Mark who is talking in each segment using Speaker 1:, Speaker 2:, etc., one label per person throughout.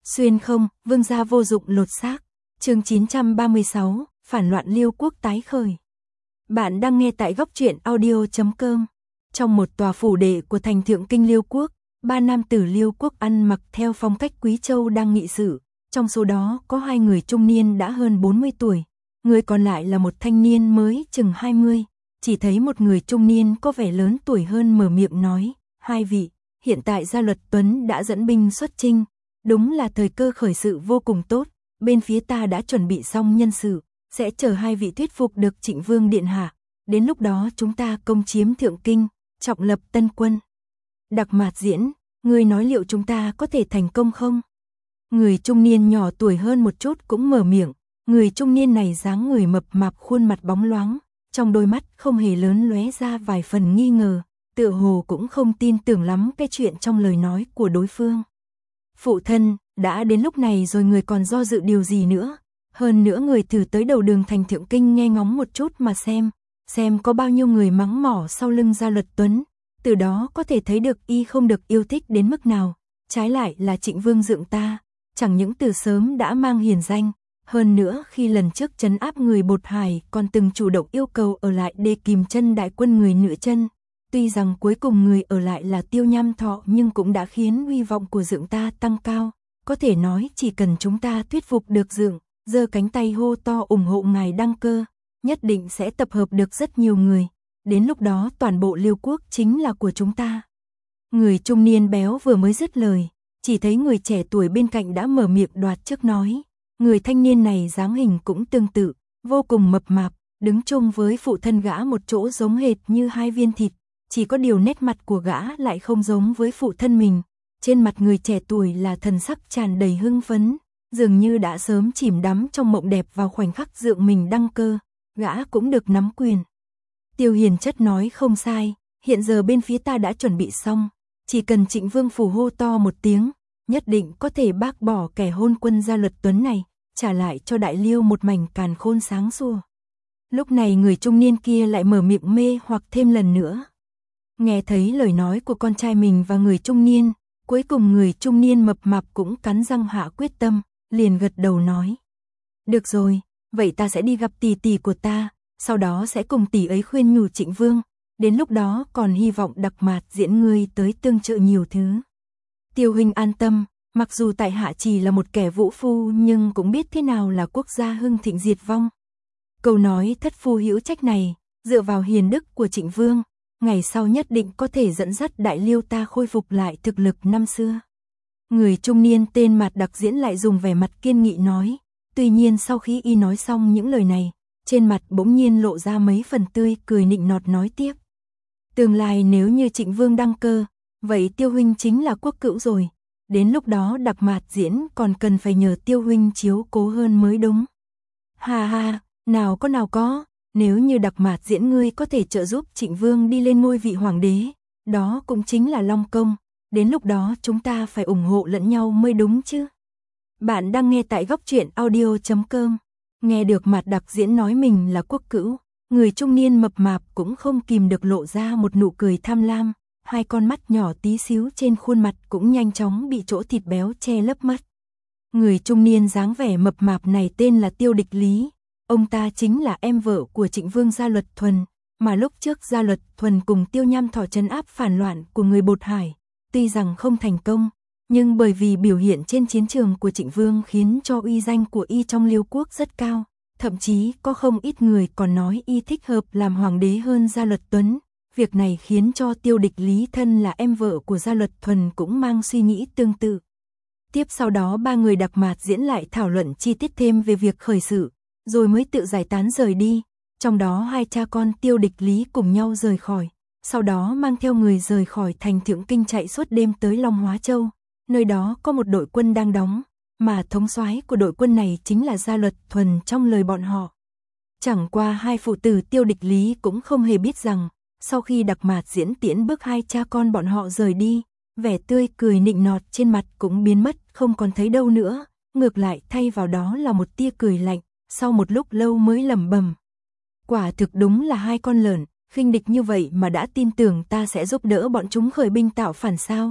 Speaker 1: Xuyên không, vương gia vô dụng lột xác. Chương 936, phản loạn Liêu quốc tái khởi. Bạn đang nghe tại góc truyện audio.com. Trong một tòa phủ đệ của thành thượng kinh Liêu quốc, ba nam tử Liêu quốc ăn mặc theo phong cách quý châu đang nghị sự. Trong số đó có hai người trung niên đã hơn 40 tuổi, người còn lại là một thanh niên mới chừng 20. Chỉ thấy một người trung niên có vẻ lớn tuổi hơn mở miệng nói: hai vị, hiện tại Gia Luật Tuấn đã dẫn binh xuất chinh, đúng là thời cơ khởi sự vô cùng tốt. Bên phía ta đã chuẩn bị xong nhân sự, sẽ chờ hai vị thuyết phục được Trịnh Vương điện hạ. Đến lúc đó chúng ta công chiếm Thượng Kinh, trọng lập tân quân. Đặc Mạt Diễn, ngươi nói liệu chúng ta có thể thành công không? Người trung niên nhỏ tuổi hơn một chút cũng mở miệng. Người trung niên này dáng người mập mạp, khuôn mặt bóng loáng, trong đôi mắt không hề lớn lóe ra vài phần nghi ngờ, tựa hồ cũng không tin tưởng lắm cái chuyện trong lời nói của đối phương. Phụ thân, đã đến lúc này rồi người còn do dự điều gì nữa? Hơn nữa người thử tới đầu đường thành Thượng Kinh nghe ngóng một chút mà xem có bao nhiêu người mắng mỏ sau lưng Gia Luật Tuấn, từ đó có thể thấy được y không được yêu thích đến mức nào. Trái lại là Trịnh Vương dượng ta, chẳng những từ sớm đã mang hiền danh, hơn nữa khi lần trước trấn áp người Bột Hải còn từng chủ động yêu cầu ở lại để kìm chân đại quân người Nửa Chân. Tuy rằng cuối cùng người ở lại là Tiêu Nham Thọ nhưng cũng đã khiến uy vọng của dượng ta tăng cao. Có thể nói chỉ cần chúng ta thuyết phục được dượng, giơ cánh tay hô to ủng hộ ngài đăng cơ, nhất định sẽ tập hợp được rất nhiều người. Đến lúc đó toàn bộ Liêu quốc chính là của chúng ta. Người trung niên béo vừa mới dứt lời, chỉ thấy người trẻ tuổi bên cạnh đã mở miệng đoạt trước nói. Người thanh niên này dáng hình cũng tương tự, vô cùng mập mạp, đứng chung với phụ thân gã một chỗ giống hệt như hai viên thịt. Chỉ có điều nét mặt của gã lại không giống với phụ thân mình. Trên mặt người trẻ tuổi là thần sắc tràn đầy hưng phấn, dường như đã sớm chìm đắm trong mộng đẹp vào khoảnh khắc dượng mình đăng cơ. Gã cũng được nắm quyền. Tiêu Hiền Chất nói không sai, hiện giờ bên phía ta đã chuẩn bị xong, chỉ cần Trịnh Vương phủ hô to một tiếng, nhất định có thể bác bỏ kẻ hôn quân Gia Luật Tuấn này, trả lại cho Đại Liêu một mảnh càn khôn sáng sủa. Lúc này người trung niên kia lại mở miệng mê hoặc thêm lần nữa. Nghe thấy lời nói của con trai mình và người trung niên, cuối cùng người trung niên mập mạp cũng cắn răng hạ quyết tâm, liền gật đầu nói. Được rồi, vậy ta sẽ đi gặp tỷ tỷ của ta, sau đó sẽ cùng tỷ ấy khuyên nhủ Trịnh Vương, đến lúc đó còn hy vọng Đặc Mạt Diễn ngươi tới tương trợ nhiều thứ. Tiêu huynh an tâm, mặc dù tại hạ chỉ là một kẻ vũ phu nhưng cũng biết thế nào là quốc gia hưng thịnh diệt vong. Câu nói thất phu hữu trách này, dựa vào hiền đức của Trịnh Vương, ngày sau nhất định có thể dẫn dắt Đại Liêu ta khôi phục lại thực lực năm xưa. Người trung niên tên Mạt Đặc Diễn lại dùng vẻ mặt kiên nghị nói. Tuy nhiên sau khi y nói xong những lời này, trên mặt bỗng nhiên lộ ra mấy phần tươi cười nịnh nọt nói tiếp. Tương lai nếu như Trịnh Vương đăng cơ, vậy Tiêu huynh chính là quốc cữu rồi. Đến lúc đó Đặc Mạt Diễn còn cần phải nhờ Tiêu huynh chiếu cố hơn mới đúng. Ha ha, nào có, nếu như Đặc Mạt Diễn ngươi có thể trợ giúp Trịnh Vương đi lên ngôi vị hoàng đế, đó cũng chính là long công, đến lúc đó chúng ta phải ủng hộ lẫn nhau mới đúng chứ. Bạn đang nghe tại góc truyện audio.com. Nghe được Mạt Đặc Diễn nói mình là quốc cữu, người trung niên mập mạp cũng không kìm được lộ ra một nụ cười tham lam, hai con mắt nhỏ tí xíu trên khuôn mặt cũng nhanh chóng bị chỗ thịt béo che lấp mất. Người trung niên dáng vẻ mập mạp này tên là Tiêu Địch Lý, ông ta chính là em vợ của Trịnh Vương Gia Luật Thuần, mà lúc trước Gia Luật Thuần cùng Tiêu Nham Thọ trấn áp phản loạn của người Bột Hải, tuy rằng không thành công, nhưng bởi vì biểu hiện trên chiến trường của Trịnh Vương khiến cho uy danh của y trong Liêu quốc rất cao, thậm chí có không ít người còn nói y thích hợp làm hoàng đế hơn Gia Luật Tuấn. Việc này khiến cho Tiêu Địch Lý thân là em vợ của Gia Luật Thuần cũng mang suy nghĩ tương tự. Tiếp sau đó ba người Đặc Mạt Diễn lại thảo luận chi tiết thêm về việc khởi sự, rồi mới tự giải tán rời đi. Trong đó hai cha con Tiêu Địch Lý cùng nhau rời khỏi, sau đó mang theo người rời khỏi thành Thượng Kinh chạy suốt đêm tới Long Hóa Châu. Nơi đó có một đội quân đang đóng, mà thống soái của đội quân này chính là Gia Luật Thuần trong lời bọn họ. Chẳng qua hai phụ tử Tiêu Địch Lý cũng không hề biết rằng, sau khi Đặc Mạt Diễn tiễn bước hai cha con bọn họ rời đi, vẻ tươi cười nịnh nọt trên mặt cũng biến mất không còn thấy đâu nữa, ngược lại thay vào đó là một tia cười lạnh, sau một lúc lâu mới lẩm bẩm. Quả thực đúng là hai con lợn, khinh địch như vậy mà đã tin tưởng ta sẽ giúp đỡ bọn chúng khởi binh tạo phản sao?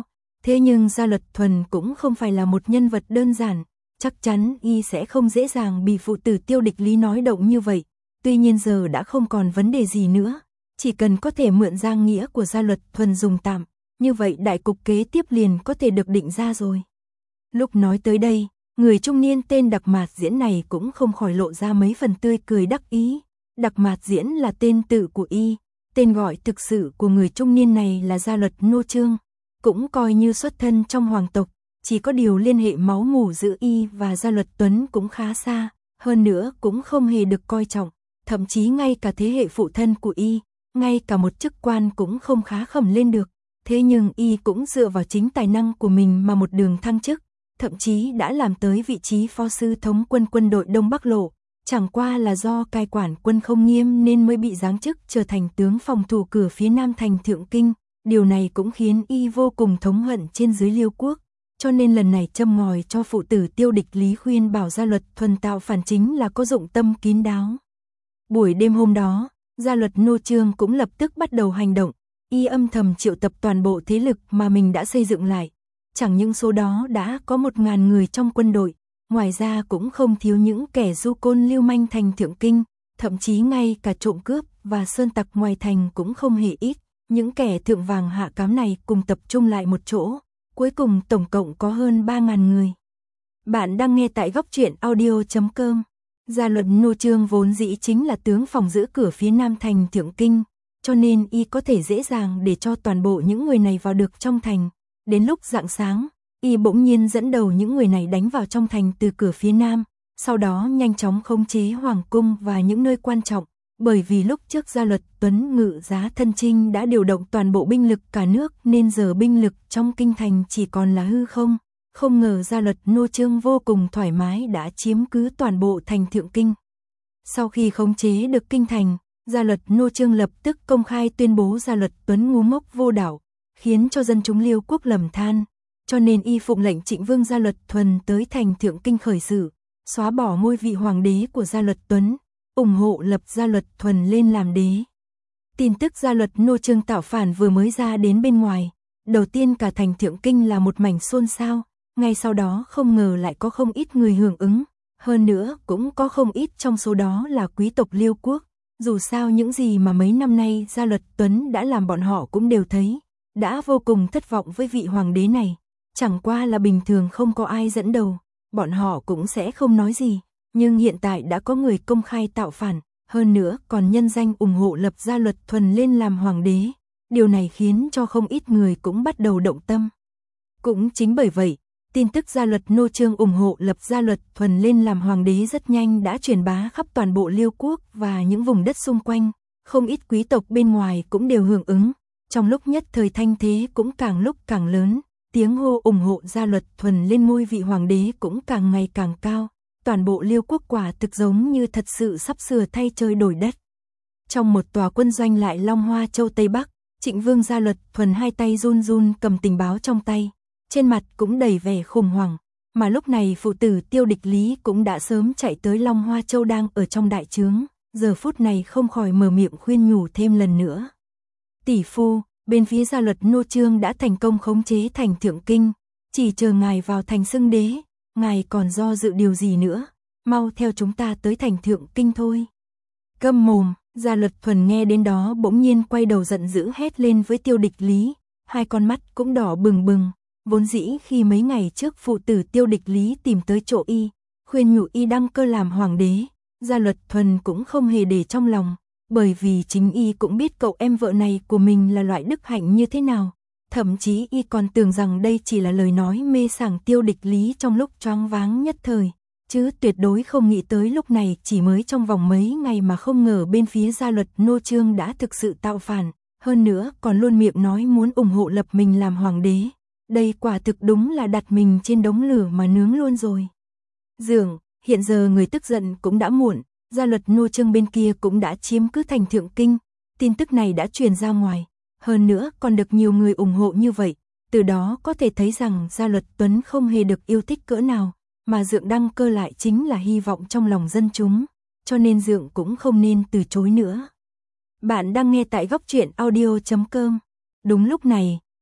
Speaker 1: Thế nhưng Gia Luật Thuần cũng không phải là một nhân vật đơn giản, chắc chắn y sẽ không dễ dàng bị phụ tử Tiêu Địch Lý nói động như vậy. Tuy nhiên giờ đã không còn vấn đề gì nữa, chỉ cần có thể mượn danh nghĩa của Gia Luật Thuần dùng tạm, như vậy đại cục kế tiếp liền có thể được định ra rồi. Lúc nói tới đây, người trung niên tên Đạc Mạt Diễn này cũng không khỏi lộ ra mấy phần tươi cười đắc ý. Đạc Mạt Diễn là tên tự của y, tên gọi thực sự của người trung niên này là Gia Luật Nô Chương, cũng coi như xuất thân trong hoàng tộc, chỉ có điều liên hệ máu mủ giữa y và Gia Luật Tuấn cũng khá xa, hơn nữa cũng không hề được coi trọng, thậm chí ngay cả thế hệ phụ thân của y, ngay cả một chức quan cũng không khá khẩm lên được. Thế nhưng y cũng dựa vào chính tài năng của mình mà một đường thăng chức, thậm chí đã làm tới vị trí phó sư thống quân quân đội Đông Bắc Lộ, chẳng qua là do cai quản quân không nghiêm nên mới bị giáng chức trở thành tướng phòng thủ cửa phía nam thành Thượng Kinh. Điều này cũng khiến y vô cùng thống hận trên dưới Liêu quốc, cho nên lần này châm ngòi cho phụ tử Tiêu Địch Lý khuyên bảo Gia Luật Thuần tạo phản chính là có dụng tâm kín đáo. Buổi đêm hôm đó, Gia Luật Nô Chương cũng lập tức bắt đầu hành động, y âm thầm triệu tập toàn bộ thế lực mà mình đã xây dựng lại. Chẳng những số đó đã có 1.000 người trong quân đội, ngoài ra cũng không thiếu những kẻ du côn lưu manh thành Thượng Kinh, thậm chí ngay cả trộm cướp và sơn tặc ngoài thành cũng không hề ít. Những kẻ thượng vàng hạ cám này cùng tập trung lại một chỗ, cuối cùng tổng cộng có hơn 3.000 người. Bạn đang nghe tại góc truyện audio.com. Gia Luật Nô Chương vốn dĩ chính là tướng phòng giữ cửa phía nam thành Thượng Kinh, cho nên y có thể dễ dàng để cho toàn bộ những người này vào được trong thành. Đến lúc rạng sáng, y bỗng nhiên dẫn đầu những người này đánh vào trong thành từ cửa phía nam, sau đó nhanh chóng khống chế hoàng cung và những nơi quan trọng. Bởi vì lúc trước Gia Luật Tuấn ngự giá thân chinh đã điều động toàn bộ binh lực cả nước nên giờ binh lực trong kinh thành chỉ còn là hư không. Không ngờ Gia Luật Nô Chương vô cùng thoải mái đã chiếm cứ toàn bộ thành Thượng Kinh. Sau khi khống chế được kinh thành, Gia Luật Nô Chương lập tức công khai tuyên bố Gia Luật Tuấn ngu ngốc vô đạo, khiến cho dân chúng Liêu quốc lầm than. Cho nên y phụng lệnh Trịnh Vương Gia Luật Thuần tới thành Thượng Kinh khởi sự, xóa bỏ ngôi vị hoàng đế của Gia Luật Tuấn, ủng hộ lập Gia Luật Thuần lên làm đế. Tin tức Gia Luật Nô Chương tạo phản vừa mới ra đến bên ngoài, đầu tiên cả thành Thượng Kinh là một mảnh xôn xao, ngay sau đó không ngờ lại có không ít người hưởng ứng, hơn nữa cũng có không ít trong số đó là quý tộc Liêu quốc. Dù sao những gì mà mấy năm nay Gia Luật Tuấn đã làm bọn họ cũng đều thấy, đã vô cùng thất vọng với vị hoàng đế này, chẳng qua là bình thường không có ai dẫn đầu, bọn họ cũng sẽ không nói gì. Nhưng hiện tại đã có người công khai tạo phản, hơn nữa còn nhân danh ủng hộ lập Gia Luật Thuần lên làm hoàng đế. Điều này khiến cho không ít người cũng bắt đầu động tâm. Cũng chính bởi vậy, tin tức Gia Luật Nô Chương ủng hộ lập Gia Luật Thuần lên làm hoàng đế rất nhanh đã truyền bá khắp toàn bộ Liêu quốc và những vùng đất xung quanh. Không ít quý tộc bên ngoài cũng đều hưởng ứng. Trong lúc nhất thời thanh thế cũng càng lúc càng lớn, tiếng hô ủng hộ Gia Luật Thuần lên ngôi vị hoàng đế cũng càng ngày càng cao. Toàn bộ Liêu quốc quả thực giống như thật sự sắp sửa thay trời đổi đất. Trong một tòa quân doanh lại Long Hoa Châu Tây Bắc, Trịnh Vương Gia Luật Thuần hai tay run run cầm tình báo trong tay, trên mặt cũng đầy vẻ khủng hoảng, mà lúc này phụ tử Tiêu Địch Lý cũng đã sớm chạy tới Long Hoa Châu đang ở trong đại trướng, giờ phút này không khỏi mở miệng khuyên nhủ thêm lần nữa. Tỷ phu, bên phía Gia Luật Nô Chương đã thành công khống chế thành Thượng Kinh, chỉ chờ ngài vào thành xưng đế. Ngài còn do dự điều gì nữa, mau theo chúng ta tới thành Thượng Kinh thôi. Câm mồm, Gia Luật Thuần nghe đến đó bỗng nhiên quay đầu giận dữ hét lên với Tiêu Địch Lý, hai con mắt cũng đỏ bừng bừng. Vốn dĩ khi mấy ngày trước phụ tử Tiêu Địch Lý tìm tới chỗ y, khuyên nhủ y đăng cơ làm hoàng đế, Gia Luật Thuần cũng không hề để trong lòng, bởi vì chính y cũng biết cậu em vợ này của mình là loại đức hạnh như thế nào. Thậm chí y còn tưởng rằng đây chỉ là lời nói mê sảng Tiêu Địch Lý trong lúc choáng váng nhất thời, chứ tuyệt đối không nghĩ tới lúc này chỉ mới trong vòng mấy ngày mà không ngờ bên phía Gia Luật Nô Chương đã thực sự tạo phản, hơn nữa còn luôn miệng nói muốn ủng hộ lập mình làm hoàng đế. Đây quả thực đúng là đặt mình trên đống lửa mà nướng luôn rồi. Dường, hiện giờ người tức giận cũng đã muộn, Gia Luật Nô Chương bên kia cũng đã chiếm cứ thành Thượng Kinh, tin tức này đã truyền ra ngoài. Hơn nữa còn được nhiều người ủng hộ như vậy, từ đó có thể thấy rằng Gia Luật Tuấn không hề được yêu thích cỡ nào, mà Dượng đăng cơ lại chính là hy vọng trong lòng dân chúng, cho nên Dượng cũng không nên từ chối nữa. Bạn đang nghe tại góc truyện audio.com. Đúng lúc này,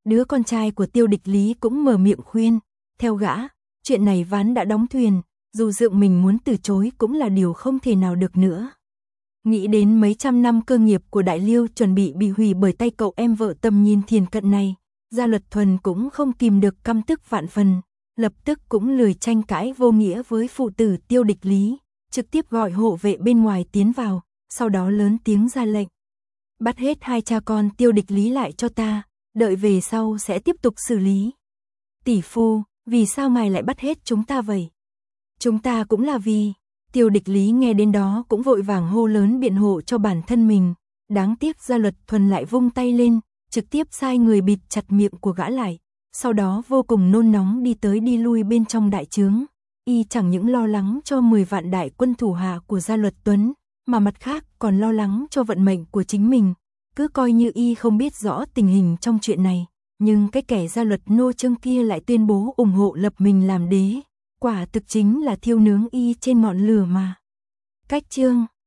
Speaker 1: Đứa con trai của Tiêu Địch Lý cũng mở miệng khuyên, theo gã, chuyện này ván đã đóng thuyền, dù Dượng mình muốn từ chối cũng là điều không thể nào được nữa. Nghĩ đến mấy trăm năm cơ nghiệp của Đại Liêu chuẩn bị hủy bởi tay cậu em vợ tầm nhìn thiền cận này, Gia Luật Thuần cũng không kìm được căm tức vạn phần, lập tức cũng lười tranh cãi vô nghĩa với phụ tử Tiêu Địch Lý, trực tiếp gọi hộ vệ bên ngoài tiến vào, sau đó lớn tiếng ra lệnh. Bắt hết hai cha con Tiêu Địch Lý lại cho ta, đợi về sau sẽ tiếp tục xử lý. Tỷ phu, vì sao mày lại bắt hết chúng ta vậy? Chúng ta cũng là vì... Tiêu Địch Lý nghe đến đó cũng vội vàng hô lớn biện hộ cho bản thân mình, đáng tiếc Gia Luật Thuần lại vung tay lên, trực tiếp sai người bịt chặt miệng của gã lại, sau đó vô cùng nôn nóng đi tới đi lui bên trong đại trướng, y chẳng những lo lắng cho 10 vạn đại quân thủ hạ của Gia Luật Tuấn, mà mặt khác còn lo lắng cho vận mệnh của chính mình, cứ coi như y không biết rõ tình hình trong chuyện này, nhưng cái kẻ Gia Luật nô trương kia lại tuyên bố ủng hộ lập mình làm đế. Quả thực chính là thiêu nướng y trên ngọn lửa mà. Cách chương